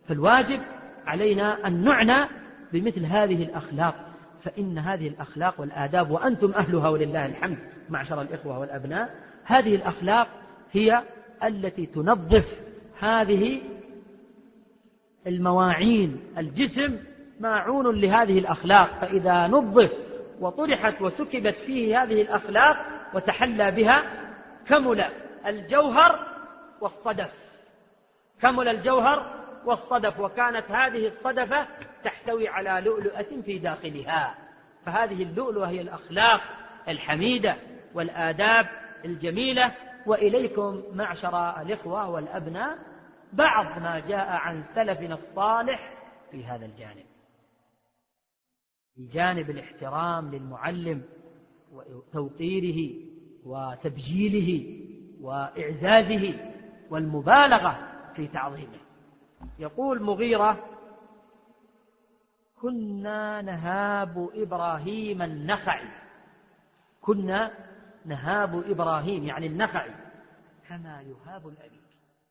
فالواجب علينا أن نعنى بمثل هذه الأخلاق، فإن هذه الأخلاق والآداب وأنتم أهلها ولله الحمد معشر الإخوة والأبناء، هذه الأخلاق هي التي تنظف هذه المواعين. الجسم ماعون لهذه الأخلاق، فإذا نظف وطرحت وسكبت فيه هذه الأخلاق وتحلى بها كمل الجوهر والصدف، كمل الجوهر والصدف، وكانت هذه الصدفة تحتوي على لؤلؤة في داخلها. فهذه اللؤلؤة هي الأخلاق الحميدة والآداب الجميلة. وإليكم معشر الإخوة والأبناء بعض ما جاء عن سلفنا الصالح في هذا الجانب، في جانب الاحترام للمعلم وتوقيره وتبجيله وإعزازه والمبالغة في تعظيمه. يقول مغيرة: كنا نهاب إبراهيم النخعي، كنا نهاب إبراهيم يعني النخعي كما يهاب الأمير.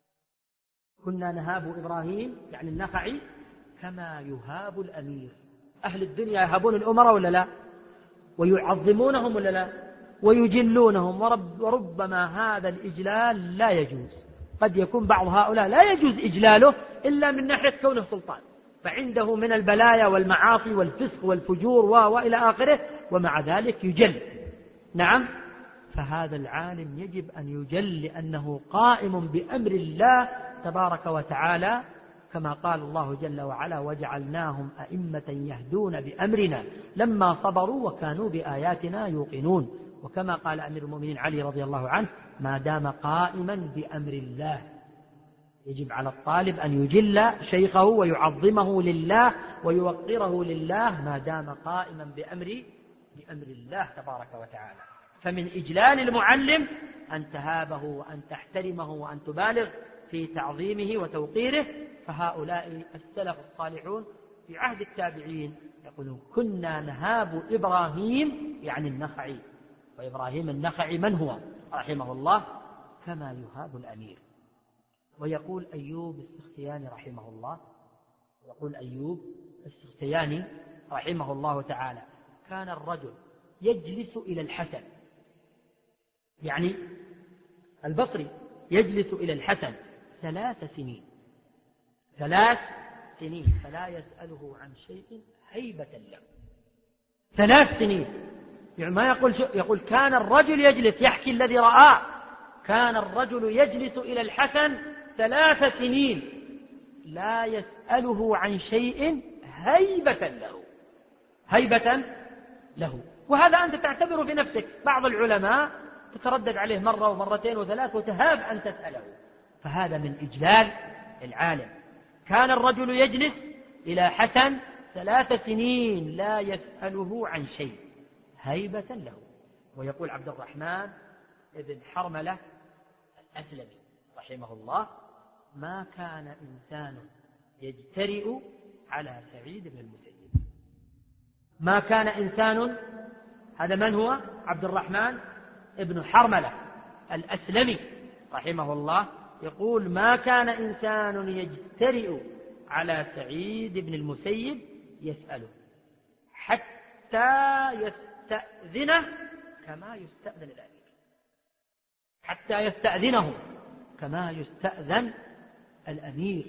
كنا نهاب إبراهيم يعني النخعي كما يهاب الأمير. أهل الدنيا يهابون الأمراء ولا لا؟ ويعظمونهم ولا لا؟ ويجلونهم، وربما هذا الإجلال لا يجوز. قد يكون بعض هؤلاء لا يجوز إجلاله إلا من ناحية كونه سلطان، فعنده من البلايا والمعاصي والفسق والفجور وإلى آخره، ومع ذلك يجل. نعم، فهذا العالم يجب أن يجل لأنه قائم بأمر الله تبارك وتعالى، كما قال الله جل وعلا: وجعلناهم أئمة يهدون بأمرنا لما صبروا وكانوا بآياتنا يوقنون. وكما قال أمير المؤمنين علي رضي الله عنه: ما دام قائما بأمر الله. يجب على الطالب أن يجل شيخه ويعظمه لله ويوقره لله ما دام قائما بأمر الله تبارك وتعالى. فمن إجلال المعلم أن تهابه وأن تحترمه وأن تبالغ في تعظيمه وتوقيره. فهؤلاء السلف الصالحون في عهد التابعين يقولون: كنا نهاب إبراهيم يعني النخعي، وإبراهيم النخعي من هو رحمه الله؟ كما يهاب الأمير. ويقول أيوب السختياني رحمه الله، يقول أيوب السختياني رحمه الله تعالى: كان الرجل يجلس إلى الحسن، يعني البصري يجلس إلى الحسن 3 سنين، 3 سنين فلا يسأله عن شيء هيبة له. 3 سنين، يعني ما يقول كان الرجل يجلس، يحكي الذي رآه، كان الرجل يجلس إلى الحسن 3 سنين لا يسأله عن شيء هيبة له، هيبة له. وهذا أنت تعتبر في نفسك. بعض العلماء تتردد عليه مرة ومرتين وثلاث وتهاب أن تسأله، فهذا من إجلال العالم. كان الرجل يجلس إلى حسن 3 سنين لا يسأله عن شيء هيبة له. ويقول عبد الرحمن ابن حرملة الأسلمي رحمه الله: ما كان إنسان يجترئ على سعيد بن المسيب. ما كان إنسان، هذا من هو؟ عبد الرحمن ابن حرملة الأسلمي رحمه الله، يقول: ما كان إنسان يجترئ على سعيد بن المسيب يسأله حتى يستأذنه كما يستأذن الأمير، حتى يستأذنه كما يستأذن الأمير.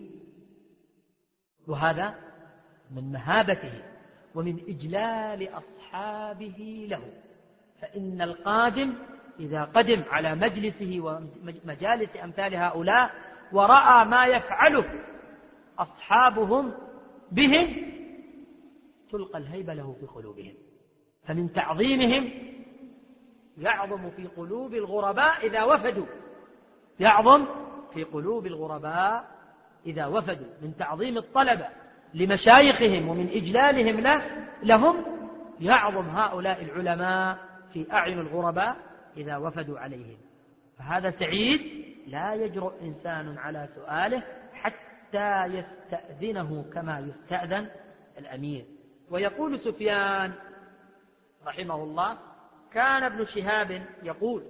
وهذا من مهابته ومن إجلال أصحابه له. فإن القادم إذا قدم على مجلسه ومجالس أمثال هؤلاء ورأى ما يفعله أصحابهم بهم تلقى الهيبة له في قلوبهم. فمن تعظيمهم يعظم في قلوب الغرباء إذا وفدوا، يعظم في قلوب الغرباء إذا وفدوا، من تعظيم الطلبة لمشايخهم ومن إجلالهم لهم يعظم هؤلاء العلماء في أعين الغرباء إذا وفدوا عليهم. فهذا سعيد لا يجرؤ إنسان على سؤاله حتى يستأذنه كما يستأذن الأمير. ويقول سفيان رحمه الله: كان ابن شهاب يقول: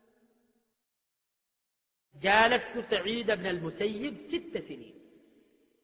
جالست سعيد بن المسيب 6 سنين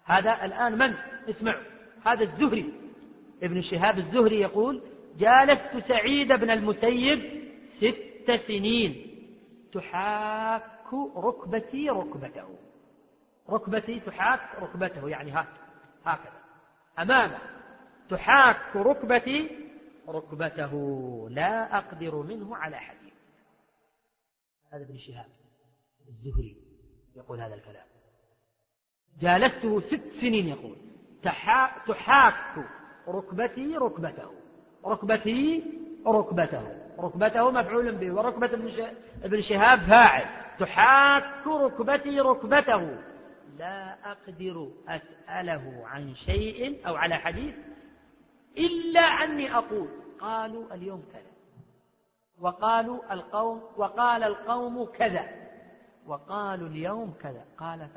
هذا الآن من؟ اسمعوا، هذا الزهري ابن شهاب الزهري يقول: جالست سعيد بن المسيب 6 سنين تحاك ركبتي ركبته. ركبتي تحاك ركبته يعني هكذا أمامه، تحاك ركبتي ركبته، لا أقدر منه على حديث. هذا ابن شهاب الزهري يقول هذا الكلام. جالسته 6 سنين يقول تحاك ركبتي ركبته، ركبتي ركبته، ركبته مفعول به، وركبة ابن شهاب فاعل، تحاك ركبتي ركبته، لا أقدر أسأله عن شيء أو على حديث إلا أني أقول قالوا اليوم كذا، وقال القوم كذا، وقالوا اليوم كذا. قال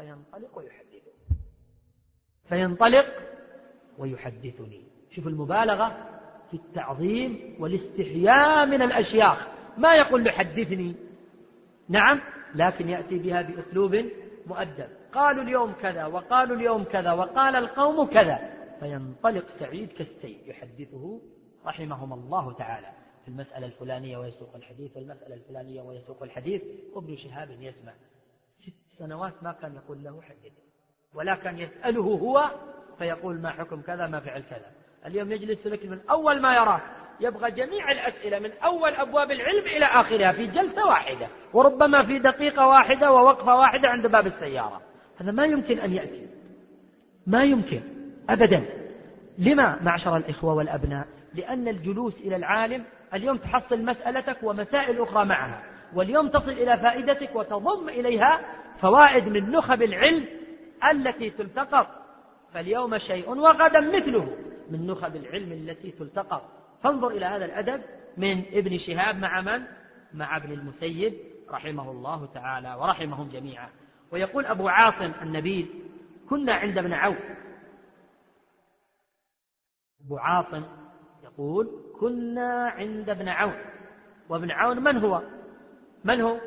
فينطلق ويحدثني. شوف المبالغة في التعظيم والاستحياء من الأشياخ، ما يقول له حدثني، نعم، لكن يأتي بها بأسلوب مؤدب. قالوا اليوم كذا، وقالوا اليوم كذا، وقال القوم كذا، فينطلق سعيد كالسيل يحدثه رحمهم الله تعالى في المسألة الفلانية ويسوق الحديث، والمسألة الفلانية ويسوق الحديث. وابن شهاب يسمع 6 سنوات ما كان يقول له حدثني، ولا كان يسأله هو فيقول ما حكم كذا ما فعل كذا. اليوم يجلس لك من أول ما يراك يبغى جميع الأسئلة من أول أبواب العلم إلى آخرها في جلسة واحدة، وربما في دقيقة واحدة ووقفة واحدة عند باب السيارة. هذا ما يمكن أن يأتي، ما يمكن أبدا. لما معشر الإخوة والأبناء؟ لأن الجلوس إلى العالم اليوم تحصل مسألتك ومسائل أخرى معها، واليوم تصل إلى فائدتك وتضم إليها فوائد من نخب العلم التي تلتقط. فاليوم شيء وغدا مثله من نخب العلم التي تلتقط. فانظر إلى هذا الأدب من ابن شهاب مع من؟ مع ابن المسيب رحمه الله تعالى ورحمهم جميعا. ويقول أبو عاصم النبيل: كنا عند ابن عون. أبو عاصم يقول: كنا عند ابن عون. وابن عون من هو؟ من هو؟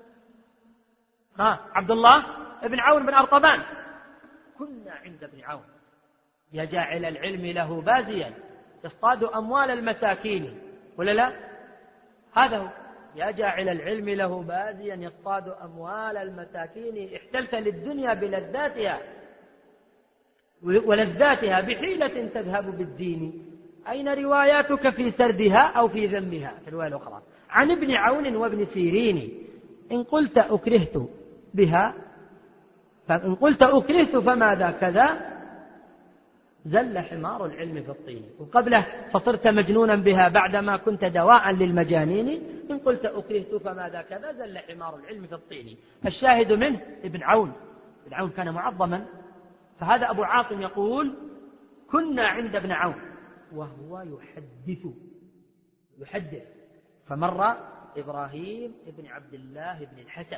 عبد الله ابن عون بن أرطبان. كنا عند ابن عون. يا جاعل العلم له بازيا يصطاد أموال المساكين، ولا لا؟ هذا هو. يا جاعل العلم له بازيا يصطاد أموال المساكين، احتلت للدنيا بلذاتها ولذاتها بحيلة تذهب بالدين، أين رواياتك في سردها أو في ذمها؟ في الرواية الأخرى عن ابن عون وابن سيرين: إن قلت أكرهت بها، فإن قلت أكرهت فماذا كذا، زل حمار العلم في الطين. وقبله: فصرت مجنونا بها بعدما كنت دواء للمجانين، إن قلت أكرهت فماذا كذا، زل حمار العلم في الطين. الشاهد منه ابن عون. ابن عون كان معظما. فهذا أبو عاصم يقول: كنا عند ابن عون وهو يحدث. فمر إبراهيم بن عبد الله بن الحسن،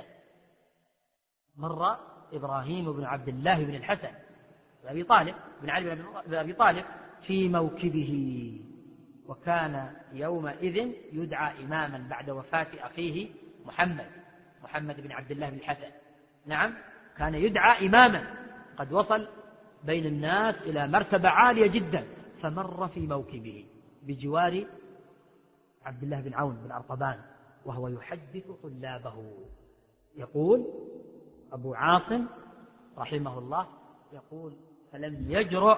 مر إبراهيم بن عبد الله بن الحسن أبي طالب بن علي بن أبي طالب في موكبه، وكان يومئذ يدعى إماما بعد وفاة أخيه محمد بن عبد الله بن الحسن. نعم، كان يدعى إماما، قد وصل بين الناس إلى مرتبة عالية جدا. فمر في موكبه بجوار عبد الله بن عون بن أرطبان وهو يحدث طلابه. يقول أبو عاصم رحمه الله، يقول: فلم يجرؤ،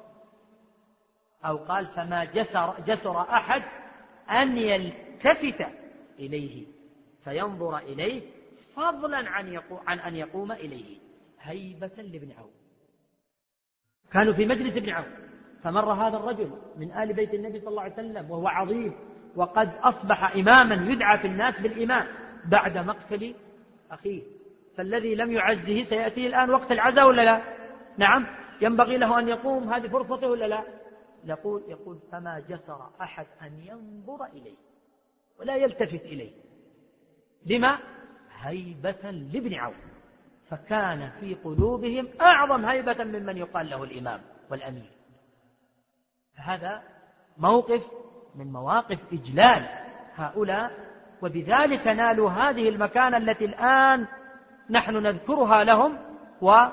أو قال: فما جسر أحد أن يلتفت إليه فينظر إليه، فضلا عن أن يقوم إليه، هيبة لابن عون. كانوا في مجلس ابن عون، فمر هذا الرجل من آل بيت النبي صلى الله عليه وسلم وهو عظيم، وقد أصبح إماما يدعى في الناس بالإمام بعد مقتل أخيه. فالذي لم يعزه سيأتيه الآن وقت العزاء ولا لا؟ نعم، ينبغي له أن يقوم، هذه فرصته ولا لا؟ يقول: فما جسر أحد أن ينظر إليه ولا يلتفت إليه. لما؟ هيبة لابن عون. فكان في قلوبهم أعظم هيبة ممن يقال له الإمام والأمير. فهذا موقف من مواقف إجلال هؤلاء، وبذلك نالوا هذه المكانة التي الآن نحن نذكرها لهم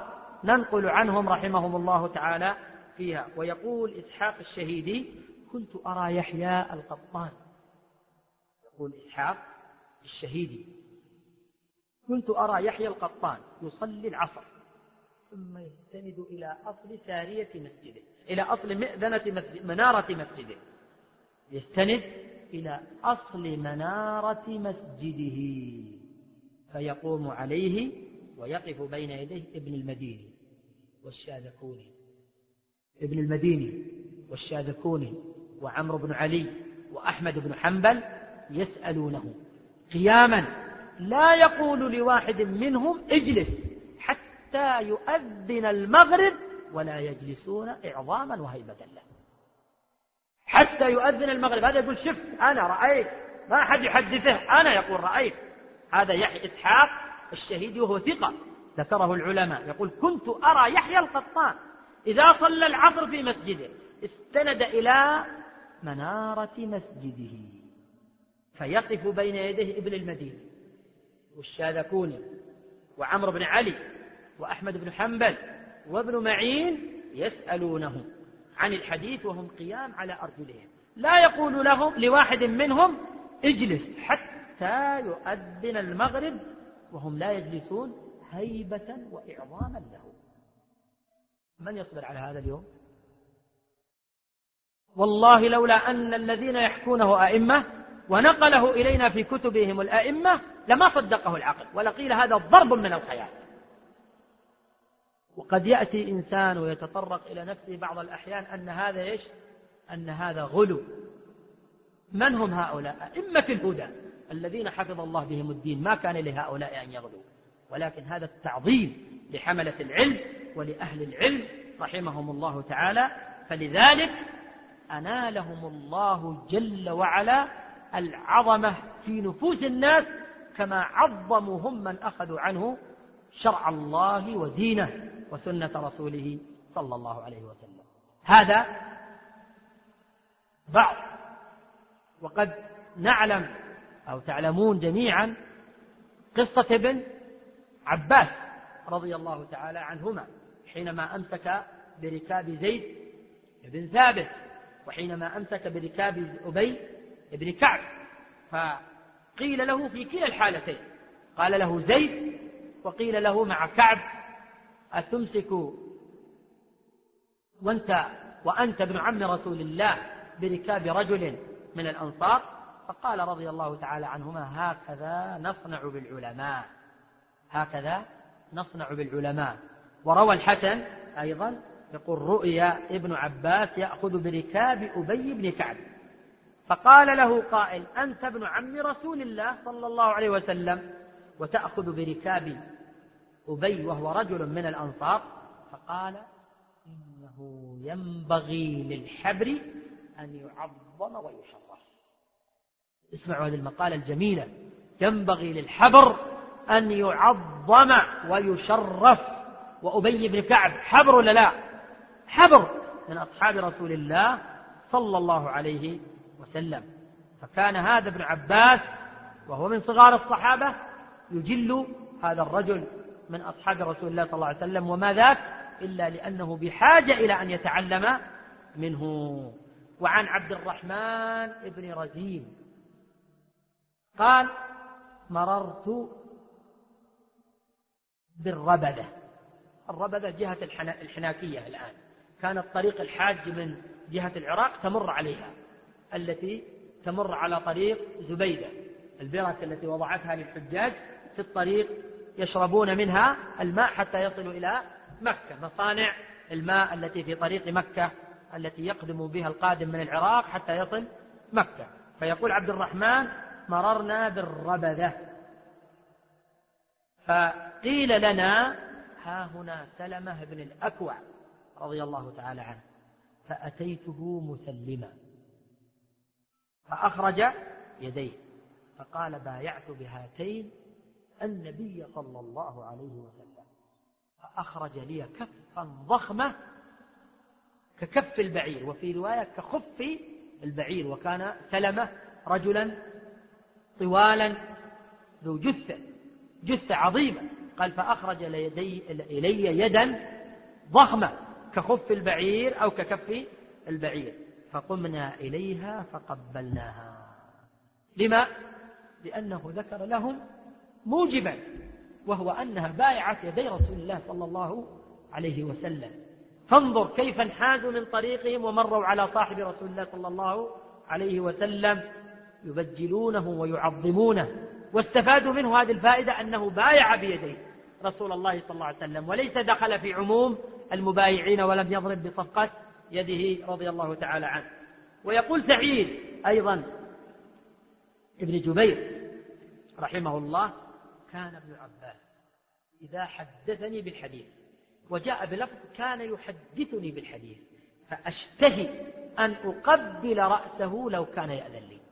ننقل عنهم رحمهم الله تعالى فيها. ويقول إسحاق الشهيدي: كنت أرى يحيى القطان، يقول إسحاق الشهيدي: كنت أرى يحيى القطان يصلي العصر ثم يستند إلى أصل سارية مسجده، إلى أصل منارة مسجده، يستند إلى أصل منارة مسجده فيقوم عليه ويقف بين يديه ابن المديني والشاذكوني، ابن المديني والشاذكوني وعمرو بن علي وأحمد بن حنبل يسألونه قياما، لا يقول لواحد منهم اجلس حتى يؤذن المغرب ولا يجلسون إعظاما وهيبة له، حتى يؤذن المغرب. هذا يقول شفت أنا رأيت، ما أحد يحدثه، أنا يقول رأيت. هذا يحيى إسحاق الشهيدي وهو ثقة ذكره العلماء، يقول: كنت أرى يحيى القطان إذا صلى العصر في مسجده استند إلى منارة مسجده فيقف بين يديه ابن المديني والشاذكوني وعمرو بن علي وأحمد بن حنبل وابن معين يسألونه عن الحديث وهم قيام على أرجلهم، لا يقول لواحد منهم اجلس حتى يؤذن المغرب وهم لا يجلسون هيبة وإعظاما له. من يصبر على هذا اليوم؟ والله لولا أن الذين يحكونه أئمة ونقله إلينا في كتبهم الأئمة لما صدقه العقل، ولقيل هذا ضرب من الخيال. وقد يأتي إنسان ويتطرق إلى نفسه بعض الأحيان أن هذا إيش؟ أن هذا غلو. من هم هؤلاء؟ أئمة الهدى الذين حفظ الله بهم الدين، ما كان لهؤلاء أن يغلوا، ولكن هذا التعظيم لحملة العلم ولأهل العلم رحمهم الله تعالى. فلذلك أنالهم الله جل وعلا العظمة في نفوس الناس كما عظموا هم من أخذوا عنه شرع الله ودينه وسنة رسوله صلى الله عليه وسلم. هذا بعض. وقد نعلم أو تعلمون جميعا قصة ابن عباس رضي الله تعالى عنهما حينما أمسك بركاب زيد بن ثابت وحينما أمسك بركاب أبي بن كعب، فقيل له في كلا الحالتين، قال له زيد وقيل له مع كعب: أتمسك وأنت ابن عم رسول الله بركاب رجل من الأنصار؟ فقال رضي الله تعالى عنهما: هكذا نصنع بالعلماء، هكذا نصنع بالعلماء. وروى الحسن أيضا يقول: رؤيا ابن عباس يأخذ بركاب أبي بن كعب، فقال له قائل: أنت ابن عم رسول الله صلى الله عليه وسلم وتأخذ بركاب أبي وهو رجل من الأنصار؟ فقال: إنه ينبغي للحبر أن يعظم ويشرف. اسمعوا هذه المقالة الجميلة: ينبغي للحبر أن يعظم ويشرف. وأبي بن كعب حبر ولا لا؟ حبر من أصحاب رسول الله صلى الله عليه وسلم. فكان هذا ابن عباس وهو من صغار الصحابة يجل هذا الرجل من أصحاب رسول الله صلى الله عليه وسلم، وما ذاك إلا لأنه بحاجة إلى أن يتعلم منه. وعن عبد الرحمن بن رزين قال: مررت بالربدة. الربدة جهة الحناكية الآن، كانت طريق الحاج من جهة العراق تمر عليها، التي تمر على طريق زبيدة، البركة التي وضعتها للحجاج في الطريق يشربون منها الماء حتى يصلوا إلى مكة، مصانع الماء التي في طريق مكة التي يقدم بها القادم من العراق حتى يصل مكة. فيقول عبد الرحمن: مررنا بالربذة فقيل لنا: ها هنا سلمة بن الأكوع رضي الله تعالى عنه، فأتيته مسلما فأخرج يديه فقال: بايعت بهاتين النبي صلى الله عليه وسلم، فأخرج لي كفا ضخمة ككف البعير، وفي رواية كخف البعير، وكان سلمة رجلا طوالا ذو جثة عظيمة. قال: فأخرج إلي يدا ضخمة كخف البعير أو ككف البعير، فقمنا إليها فقبلناها. لما؟ لأنه ذكر لهم موجبا، وهو أنها بايعت يدي رسول الله صلى الله عليه وسلم. فانظر كيف انحازوا من طريقهم ومروا على صاحب رسول الله صلى الله عليه وسلم يبجلونه ويعظمونه، واستفادوا منه هذه الفائدة أنه بايع بيديه رسول الله صلى الله عليه وسلم، وليس دخل في عموم المبايعين ولم يضرب بصفقة يده رضي الله تعالى عنه. ويقول سعيد أيضا ابن جبير رحمه الله: كان ابن عباس إذا حدثني بالحديث وجاء بلفظ كان يحدثني بالحديث فأشتهي أن أقبل رأسه لو كان يأذن لي،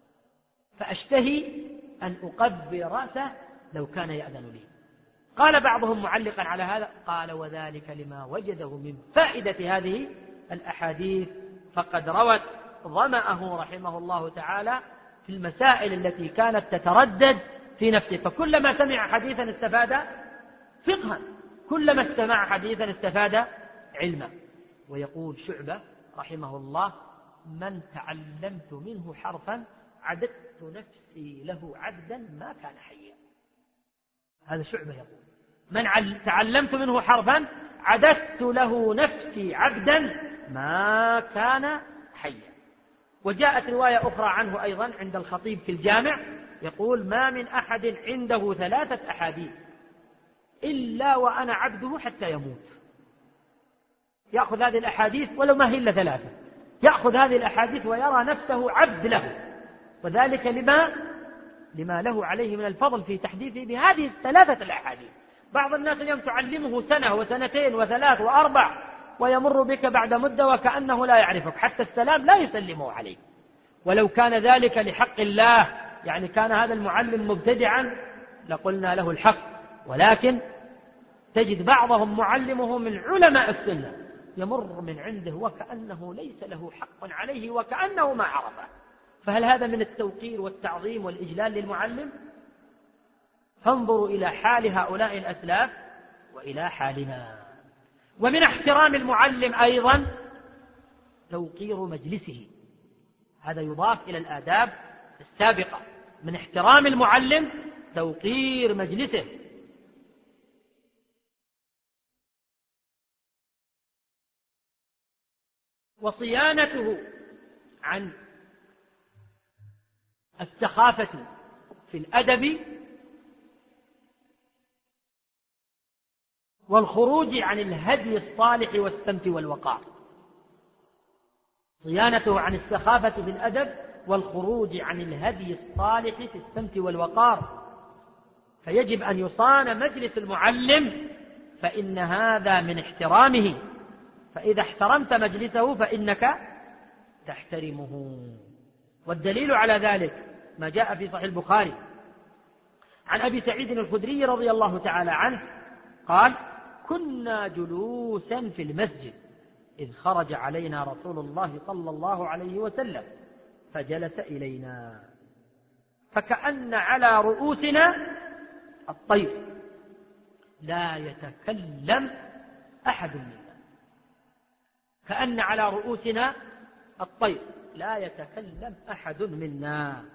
فأشتهي أن أقبل رأسه لو كان يأذن لي. قال بعضهم معلقا على هذا: قال وذلك لما وجده من فائدة هذه الأحاديث، فقد روت ظمأه رحمه الله تعالى في المسائل التي كانت تتردد في نفسه، فكلما سمع حديثا استفاد فقها، كلما استمع حديثا استفاد علما. ويقول شعبة رحمه الله: من تعلمت منه حرفا عددت نفسي له عبدا ما كان حيا. هذا شعبة يقول: من تعلمت منه حرفا عددت له نفسي عبدا ما كان حيا. وجاءت رواية أخرى عنه أيضا عند الخطيب في الجامع يقول: ما من أحد عنده 3 أحاديث إلا وأنا عبده حتى يموت. يأخذ هذه الأحاديث ولو ما هي إلا 3، يأخذ هذه الأحاديث ويرى نفسه عبد له، وذلك لما له عليه من الفضل في تحديثه بهذه 3 الأحاديث. بعض الناس اليوم تعلمه 1 و2 و3 و4 ويمر بك بعد مدة وكأنه لا يعرفك، حتى السلام لا يسلمه عليه. ولو كان ذلك لحق الله، يعني كان هذا المعلم مبتدعا لقلنا له الحق، ولكن تجد بعضهم معلمه من علماء السنة يمر من عنده وكأنه ليس له حق عليه وكأنه ما عرفه. فهل هذا من التوقير والتعظيم والإجلال للمعلم؟ فانظروا إلى حال هؤلاء الأسلاف وإلى حالنا. ومن احترام المعلم أيضا توقير مجلسه، هذا يضاف إلى الآداب السابقة. من احترام المعلم توقير مجلسه. وصيانته عن السخافة في الأدب والخروج عن الهدي الصالح والسمت والوقار. صيانته عن السخافة في الأدب والخروج عن الهدي الصالح في السمت والوقار. فيجب أن يصان مجلس المعلم، فإن هذا من احترامه، فإذا احترمت مجلسه فإنك تحترمه. والدليل على ذلك ما جاء في صحيح البخاري عن أبي سعيد الخدري رضي الله تعالى عنه قال: كنا جلوسا في المسجد إذ خرج علينا رسول الله صلى الله عليه وسلم فجلس إلينا فكأن على رؤوسنا الطير لا يتكلم أحد منا. كأن على رؤوسنا الطير لا يتكلم أحد منا.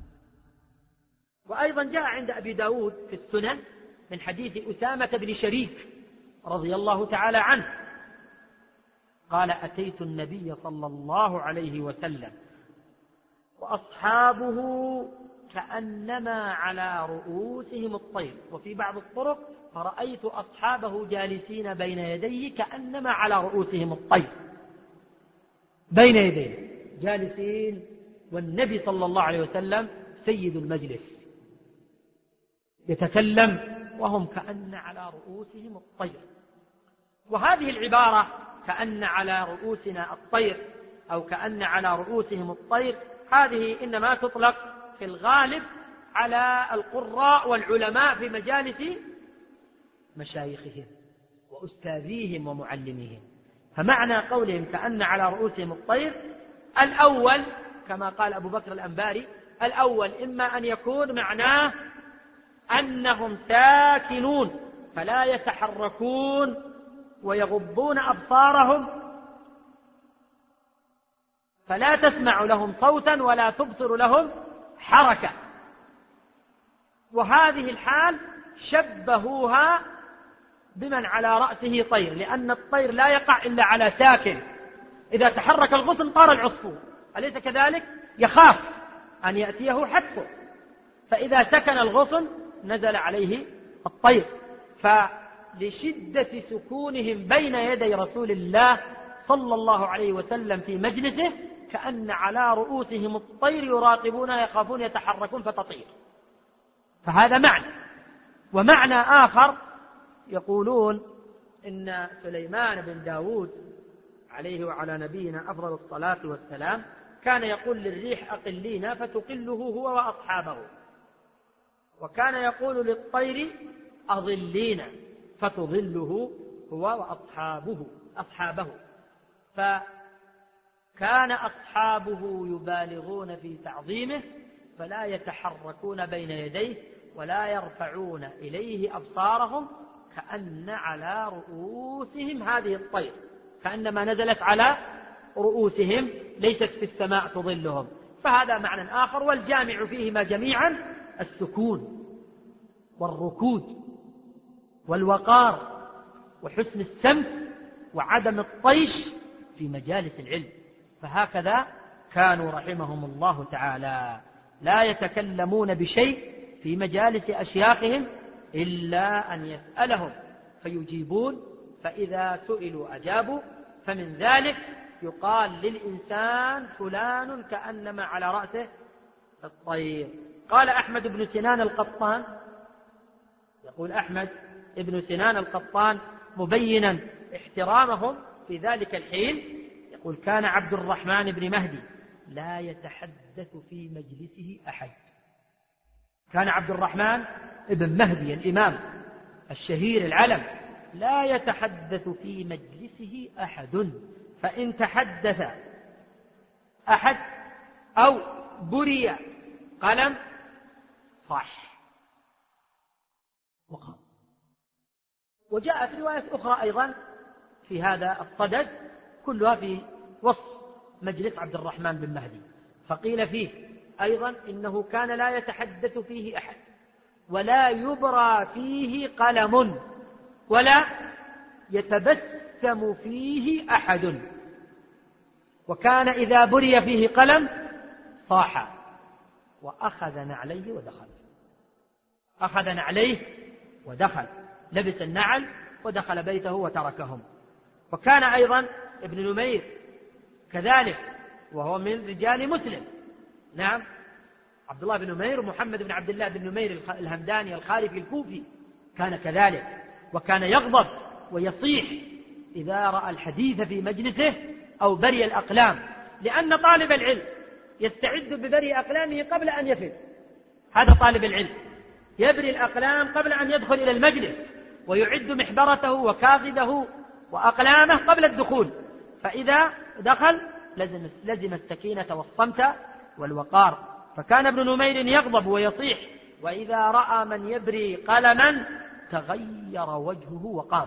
وأيضا جاء عند أبي داود في السنن من حديث أسامة بن شريك رضي الله تعالى عنه قال: أتيت النبي صلى الله عليه وسلم وأصحابه كأنما على رؤوسهم الطير. وفي بعض الطرق: فرأيت أصحابه جالسين بين يديه كأنما على رؤوسهم الطير. بين يديه جالسين، والنبي صلى الله عليه وسلم سيد المجلس يتكلم وهم كأن على رؤوسهم الطير. وهذه العبارة كأن على رؤوسنا الطير أو كأن على رؤوسهم الطير هذه إنما تطلق في الغالب على القراء والعلماء في مجالس مشايخهم وأستاذيهم ومعلميهم. فمعنى قولهم كأن على رؤوسهم الطير الأول كما قال أبو بكر الأنباري: الأول إما أن يكون معناه أنهم ساكنون فلا يتحركون ويغضون أبصارهم فلا تسمع لهم صوتا ولا تبصر لهم حركة. وهذه الحال شبهوها بمن على رأسه طير، لأن الطير لا يقع إلا على ساكن، إذا تحرك الغصن طار العصفور، أليس كذلك؟ يخاف أن يأتيه حتفه، فإذا سكن الغصن نزل عليه الطير. فلشدة سكونهم بين يدي رسول الله صلى الله عليه وسلم في مجلسه كأن على رؤوسهم الطير يراقبون يخافون يتحركون فتطير. فهذا معنى. ومعنى آخر يقولون إن سليمان بن داود عليه وعلى نبينا أفضل الصلاة والسلام كان يقول للريح أقلينا فتقله هو وأصحابه، وكان يقول للطير أظلينا فتظله هو وأصحابه. فكان أصحابه يبالغون في تعظيمه فلا يتحركون بين يديه ولا يرفعون إليه أبصارهم، كأن على رؤوسهم هذه الطير، كأنما نزلت على رؤوسهم ليست في السماء تظلهم. فهذا معنى آخر، والجامع فيهما جميعا السكون والركود والوقار وحسن السمت وعدم الطيش في مجالس العلم. فهكذا كانوا رحمهم الله تعالى لا يتكلمون بشيء في مجالس أشياخهم إلا أن يسألهم فيجيبون، فإذا سئلوا أجابوا. فمن ذلك يقال للإنسان فلان كأنما على رأسه الطير. قال أحمد بن سنان القطان، يقول أحمد بن سنان القطان مبينا احترامهم في ذلك الحين، يقول كان عبد الرحمن بن مهدي لا يتحدث في مجلسه أحد. كان عبد الرحمن بن مهدي الإمام الشهير العلم لا يتحدث في مجلسه أحد، فإن تحدث أحد أو بري قلم صح وقام. وجاءت رواية أخرى أيضا في هذا الصدد كلها في وصف مجلس عبد الرحمن بن مهدي، فقيل فيه أيضا إنه كان لا يتحدث فيه أحد ولا يبرى فيه قلم ولا يتبسم فيه أحد، وكان إذا بري فيه قلم صاح وأخذ نعليه ودخل. أخذ نعليه ودخل، لبس النعل ودخل بيته وتركهم. وكان أيضا ابن نمير كذلك، وهو من رجال مسلم. نعم، عبد الله بن نمير ومحمد بن عبد الله بن نمير الهمداني الخارفي الكوفي كان كذلك، وكان يغضب ويصيح إذا رأى الحديث في مجلسه أو بري الأقلام، لأن طالب العلم يستعد ببري أقلامه قبل أن يفر. هذا طالب العلم يبري الأقلام قبل أن يدخل إلى المجلس، ويعد محبرته وكاغده وأقلامه قبل الدخول، فإذا دخل لزم السكينة والصمت والوقار. فكان ابن نمير يغضب ويصيح، وإذا رأى من يبري قلما تغير وجهه وقام.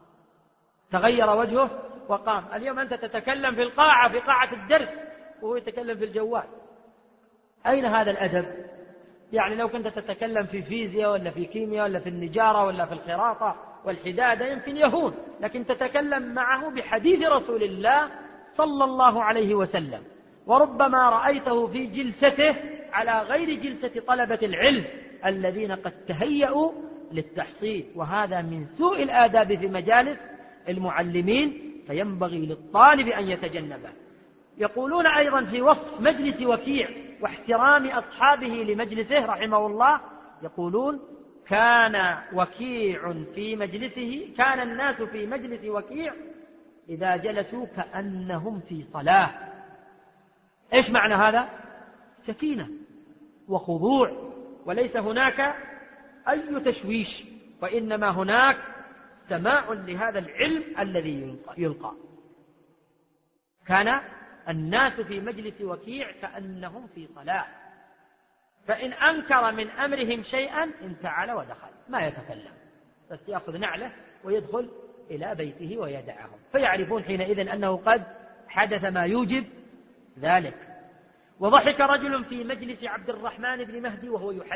تغير وجهه وقام. اليوم أنت تتكلم في القاعة، في قاعة الدرس، وهو يتكلم في الجوال. أين هذا الأدب؟ يعني لو كنت تتكلم في فيزياء ولا في كيمياء ولا في النجارة ولا في الخراطة والحدادة يمكن يهون، لكن تتكلم معه بحديث رسول الله صلى الله عليه وسلم، وربما رأيته في جلسته على غير جلسة طلبة العلم الذين قد تهيأوا للتحصيل، وهذا من سوء الآداب في مجالس المعلمين، فينبغي للطالب أن يتجنبه. يقولون أيضا في وصف مجلس وكيع واحترام أصحابه لمجلسه رحمه الله، يقولون كان وكيع في مجلسه، كان الناس في مجلس وكيع إذا جلسوا كأنهم في صلاة. إيش معنى هذا؟ سكينة وخضوع، وليس هناك أي تشويش، وإنما هناك سماع لهذا العلم الذي يلقى. كان الناس في مجلس وكيع كأنهم في صلاة، فإن أنكر من أمرهم شيئا انتعل ودخل، ما يتكلم، بس يأخذ نعله ويدخل إلى بيته ويدعهم، فيعرفون حينئذ أنه قد حدث ما يوجب ذلك. وضحك رجل في مجلس عبد الرحمن بن مهدي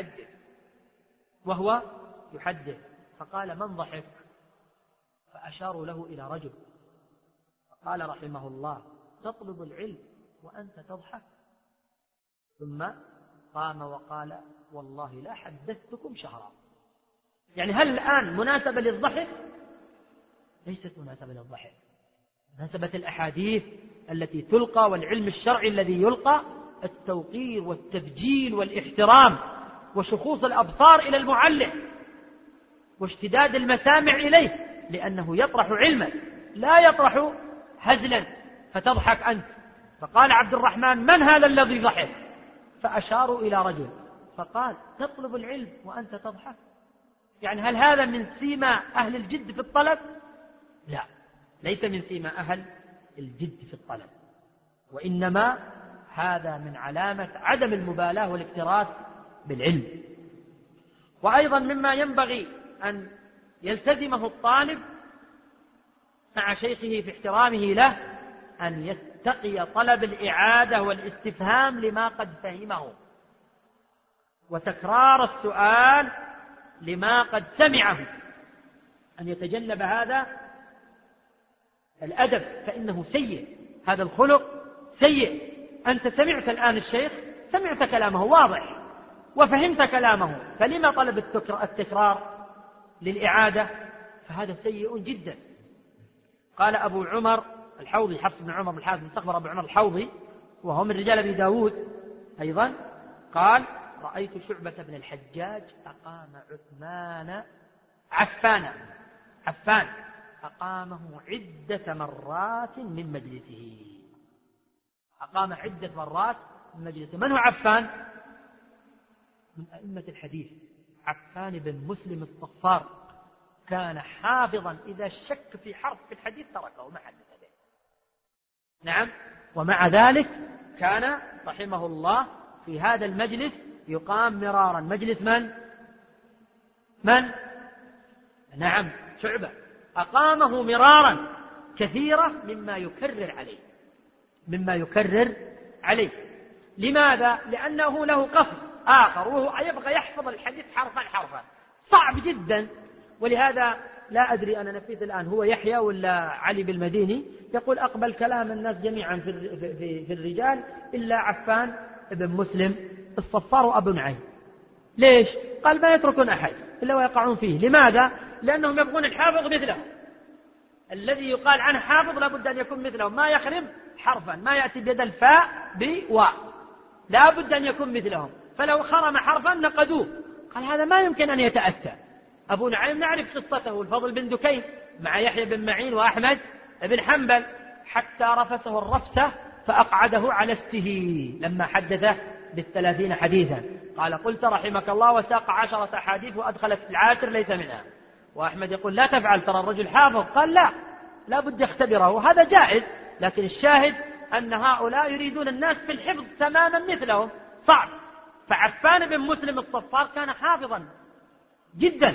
وهو يحدث فقال: من ضحك؟ فأشاروا له إلى رجل، فقال رحمه الله: تطلب العلم وأنت تضحك؟ ثم قام وقال: والله لا حدثتكم شهرا. يعني هل الآن مناسبة للضحك؟ ليست مناسبة للضحك. مناسبة الأحاديث التي تلقى والعلم الشرعي الذي يلقى التوقير والتبجيل والاحترام وشخوص الأبصار إلى المعلم واشتداد المسامع إليه، لأنه يطرح علما لا يطرح هزلا فتضحك أنت. فقال عبد الرحمن: من هذا الذي ضحك؟ فأشاروا إلى رجل فقال: تطلب العلم وأنت تضحك؟ يعني هل هذا من سيما أهل الجد في الطلب؟ لا، ليس من سيما أهل الجد في الطلب، وإنما هذا من علامة عدم المبالاة والاكتراث بالعلم. وأيضا مما ينبغي أن يلتزمه الطالب مع شيخه في احترامه له أن يتقي طلب الإعادة والاستفهام لما قد فهمه، وتكرار السؤال لما قد سمعه، أن يتجنب هذا الأدب فإنه سيء، هذا الخلق سيء. أنت سمعت الآن الشيخ، سمعت كلامه واضح وفهمت كلامه، فلما طلب التكرار للإعادة؟ فهذا سيء جدا. قال أبو عمر الحوضي، حفص بن عمر بن الحارث بن صخر أبو عمر الحوضي، وهو من رجال أبي داود أيضا، قال: رأيت شعبة بن الحجاج أقام عفان أقامه عدة مرات من مجلسه. أقام عدة مرات من مجلسه. من هو عفان؟ من أئمة الحديث، عفان بن مسلم الصفار، كان حافظا إذا شك في حرف في الحديث تركه ما حدث به. نعم، ومع ذلك كان رحمه الله في هذا المجلس يقام مرارا. مجلس من؟ نعم، شعبة. أقامه مرارا كثيرة مما يكرر عليه. لماذا؟ لأنه له قصد آخر، وهو يبغى يحفظ الحديث حرفا، صعب جدا. ولهذا لا أدري، أنا نسيت الآن هو يحيى ولا علي بالمديني، يقول: أقبل كلام الناس جميعا في الرجال إلا عفان بن مسلم الصفار وأبو نعيم. ليش؟ قال: ما يتركون أحد إلا ويقعون فيه. لماذا؟ لأنهم يبغون الحافظ مثله، الذي يقال عنه حافظ لابد أن يكون مثله، ما يخرم حرفا، ما يأتي بيد الفاء بواء، لابد أن يكون مثلهم، فلو خرم حرفا نقدوه. قال: هذا ما يمكن أن يتأتى. أبو نعيم نعرف قصته، الفضل بن دكين مع يحيى بن معين وأحمد بن حنبل، حتى رفسه الرفسة فأقعده على استه لما حدثه ب30 حديثا. قال: قلت رحمك الله، وساق 10 أحاديث وأدخلت 10 ليس منها. وأحمد يقول: لا تفعل، ترى الرجل حافظ. قال: لا بد يختبره، هذا جائز، لكن الشاهد أن هؤلاء يريدون الناس في الحفظ تماما مثلهم، صعب. فعفان بن مسلم الصفار كان حافظا جدا،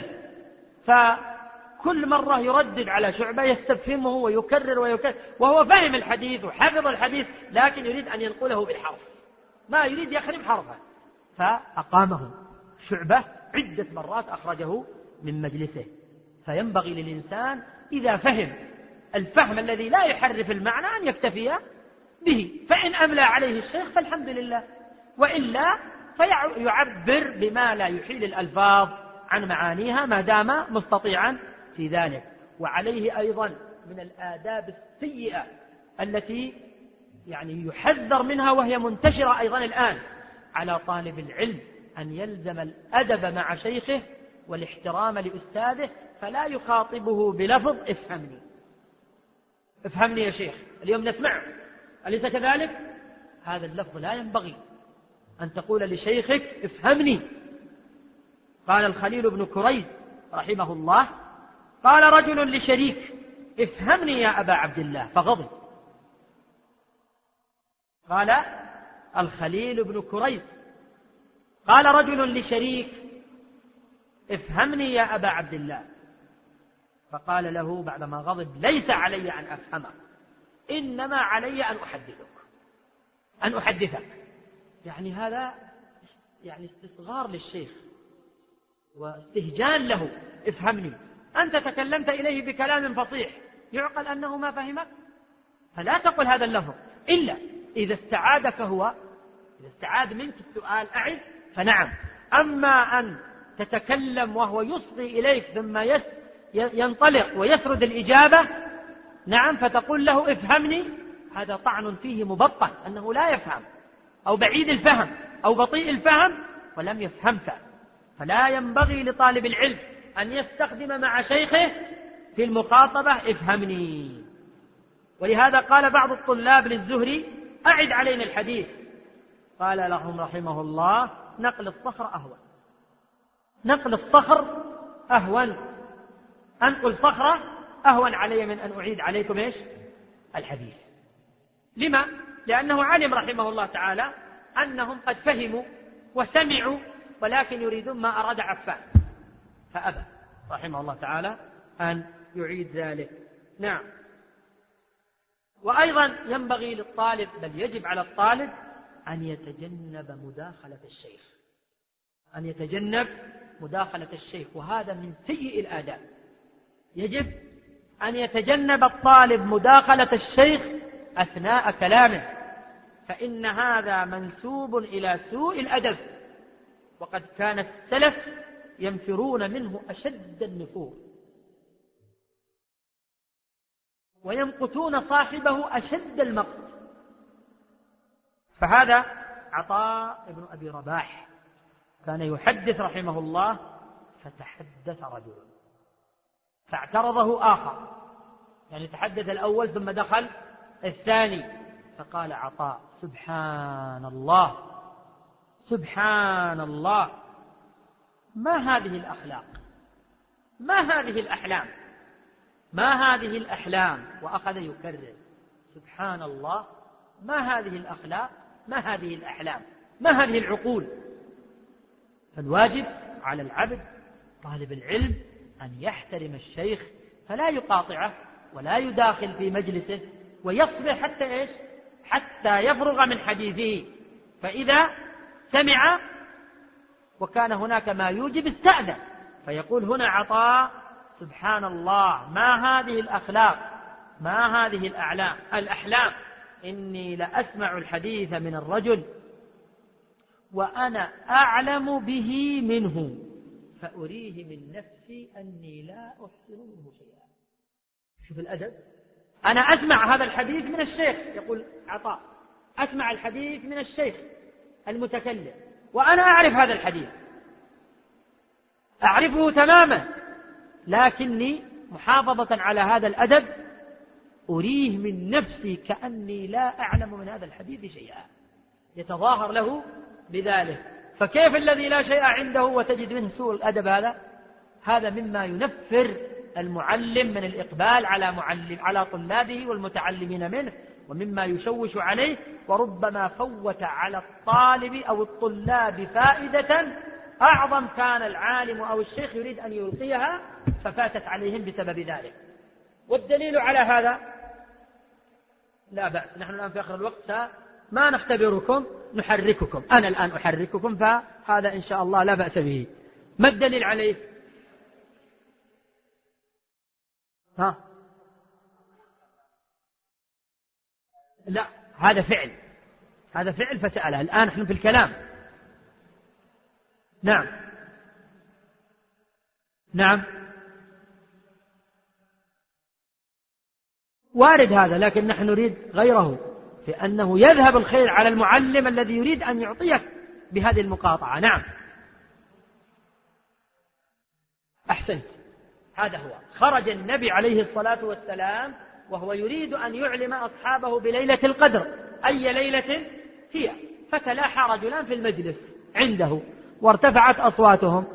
فكل مرة يردد على شعبة، يستفهمه ويكرر وهو فهم الحديث وحفظ الحديث، لكن يريد أن ينقله بالحرف، ما يريد يخرب حرفا. فأقامه شعبة عدة مرات، أخرجه من مجلسه. فينبغي للإنسان إذا فهم الفهم الذي لا يحرف المعنى أن يكتفي به، فإن أملى عليه الشيخ فالحمد لله، وإلا فيعبر بما لا يحيل الألفاظ عن معانيها ما دام مستطيعا في ذلك. وعليه أيضا من الآداب السيئة التي يعني يحذر منها، وهي منتشرة أيضا الآن، على طالب العلم أن يلزم الأدب مع شيخه والاحترام لأستاذه، فلا يخاطبه بلفظ افهمني يا شيخ، اليوم نسمعه، أليس كذلك؟ هذا اللفظ لا ينبغي أن تقول لشيخك افهمني. قال الخليل بن كريز رحمه الله: قال رجل لشريك: افهمني يا أبا عبد الله، فغضب. قال الخليل بن كريز: قال رجل لشريك: افهمني يا أبا عبد الله، فقال له بعدما غضب: ليس علي أن أفهمك، إنما علي أن أحدثك. يعني هذا يعني استصغار للشيخ واستهجان له. افهمني، أنت تكلمت إليه بكلام فصيح، يعقل أنه ما فهمك؟ فلا تقل هذا اللفظ إلا إذا استعادك هو، إذا استعاد منك السؤال أعد فنعم. أما أن تتكلم وهو يصغي إليك ثم ينطلق ويسرد الإجابة نعم فتقول له افهمني، هذا طعن فيه مبطن أنه لا يفهم أو بعيد الفهم أو بطيء الفهم ولم يفهمك. فلا ينبغي لطالب العلم أن يستخدم مع شيخه في المخاطبة افهمني. ولهذا قال بعض الطلاب للزهري: أعد علينا الحديث. قال لهم رحمه الله: نقل الصخر أهون، نقل الصخر أهون، أنقل صخرة أهون علي من أن أعيد عليكم إيش؟ الحديث. لما؟ لأنه علم رحمه الله تعالى أنهم قد فهموا وسمعوا ولكن يريدون ما أراد عفان، فأبى رحمه الله تعالى أن يعيد ذلك. نعم. وأيضا ينبغي للطالب، بل يجب على الطالب أن يتجنب مداخلة الشيخ، أن يتجنب مداخلة الشيخ، وهذا من سيء الآداب. يجب أن يتجنب الطالب مداخلة الشيخ أثناء كلامه، فإن هذا منسوب إلى سوء الأدب، وقد كان السلف ينفرون منه أشد النفور ويمقتون صاحبه أشد المقت. فهذا عطاء بن أبي رباح كان يحدث رحمه الله، فتحدث رجل فاعترضه آخر، يعني تحدث الأول ثم دخل الثاني، فقال عطاء: سبحان الله سبحان الله، ما هذه الأخلاق، ما هذه الأحلام، ما هذه الأحلام. وأخذ يكرر: سبحان الله، ما هذه الأخلاق، ما هذه الأحلام، ما هذه العقول. فالواجب على العبد طالب العلم أن يحترم الشيخ، فلا يقاطعه ولا يداخل في مجلسه، ويصبر حتى إيش؟ حتى يفرغ من حديثه. فإذا سمع وكان هناك ما يوجب استأذن، فيقول هنا عطاء: سبحان الله، ما هذه الأخلاق، ما هذه الأحلام، إني لأسمع الحديث من الرجل وأنا أعلم به منه، فأريه من نفسي أني لا أحسن منه شيئا. شوف الأدب، أنا أسمع هذا الحديث من الشيخ، يقول عطاء: أسمع الحديث من الشيخ المتكلم وأنا أعرف هذا الحديث، أعرفه تماما، لكني محافظة على هذا الأدب أريه من نفسي كأني لا أعلم من هذا الحديث شيئا، يتظاهر له بذلك. فكيف الذي لا شيء عنده وتجد منه سوء الأدب؟ هذا مما ينفر المعلم من الإقبال على طلابه والمتعلمين منه، ومما يشوش عليه، وربما فوت على الطالب أو الطلاب فائدة أعظم كان العالم أو الشيخ يريد أن يلقيها ففاتت عليهم بسبب ذلك. والدليل على هذا لا بأس، نحن الآن في آخر الوقت ما نختبركم، نحرككم، أنا الآن أحرككم، فهذا إن شاء الله لا بأس به. ما الدليل عليه؟ لا، هذا فعل فسأله. الآن نحن في الكلام. نعم وارد هذا، لكن نحن نريد غيره، في أنه يذهب الخير على المعلم الذي يريد أن يعطيك بهذه المقاطعة. نعم أحسنت، هذا هو. خرج النبي عليه الصلاة والسلام وهو يريد أن يعلم أصحابه بليلة القدر، أي ليلة هي، فتلاحى رجلان في المجلس عنده وارتفعت أصواتهم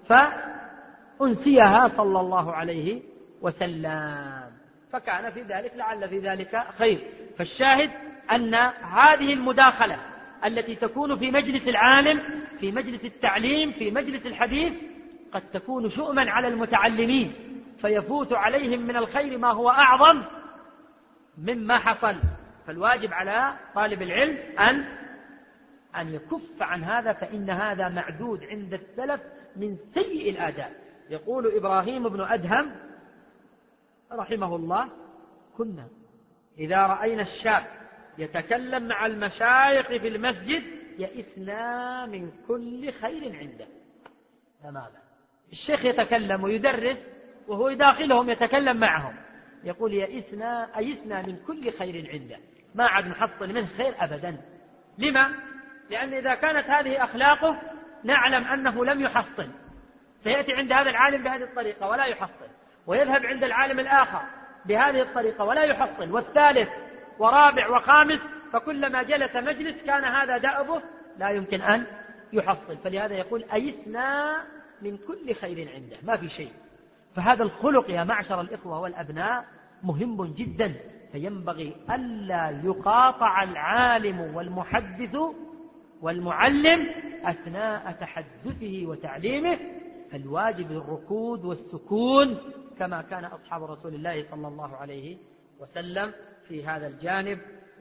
فأنسيها صلى الله عليه وسلم، فكان في ذلك لعل في ذلك خير. فالشاهد أن هذه المداخلة التي تكون في مجلس العالم، في مجلس التعليم، في مجلس الحديث، قد تكون شؤما على المتعلمين، فيفوت عليهم من الخير ما هو أعظم مما حصل. فالواجب على طالب العلم أن يكف عن هذا، فإن هذا معدود عند السلف من سيء الآداب. يقول إبراهيم بن أدهم رحمه الله: كنا إذا رأينا الشاب يتكلم مع المشايخ في المسجد يئسنا من كل خير عنده. تماما، الشيخ يتكلم ويدرس وهو داخلهم يتكلم معهم، يقول أيسنا من كل خير عنده، ما عاد نحصل منه خير أبدا. لما؟ لأن إذا كانت هذه أخلاقه نعلم أنه لم يحصل، سيأتي عند هذا العالم بهذه الطريقة ولا يحصل، ويذهب عند العالم الآخر بهذه الطريقة ولا يحصل، والثالث ورابع وخامس، فكلما جلس مجلس كان هذا دأبه لا يمكن أن يحصل. فلهذا يقول أيسنا من كل خير عنده، ما في شيء. فهذا الخلق يا معشر الإخوة والأبناء مهم جدا، فينبغي ألا يقاطع العالم والمحدث والمعلم أثناء تحدثه وتعليمه، فالواجب الركود والسكون كما كان أصحاب رسول الله صلى الله عليه وسلم في هذا الجانب.